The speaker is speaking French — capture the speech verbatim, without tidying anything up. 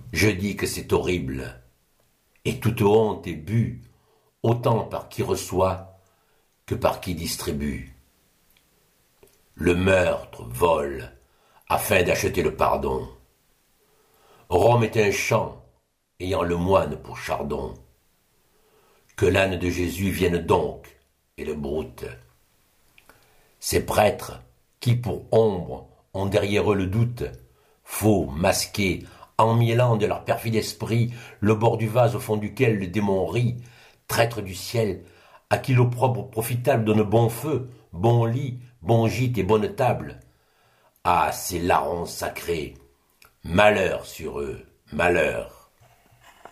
Je dis que c'est horrible, et toute honte est bue, autant par qui reçoit que par qui distribue. Le meurtre vole afin d'acheter le pardon. Rome est un champ ayant le moine pour chardon. Que l'âne de Jésus vienne donc et le broute. Ces prêtres qui pour ombre ont derrière eux le doute, faux, masqués, emmêlant de leur perfide esprit le bord du vase au fond duquel le démon rit, traître du ciel, à qui l'opprobre profitable donne bon feu, bon lit, bon gîte et bonne table. Ah, ces larrons sacrés, malheur sur eux, malheur.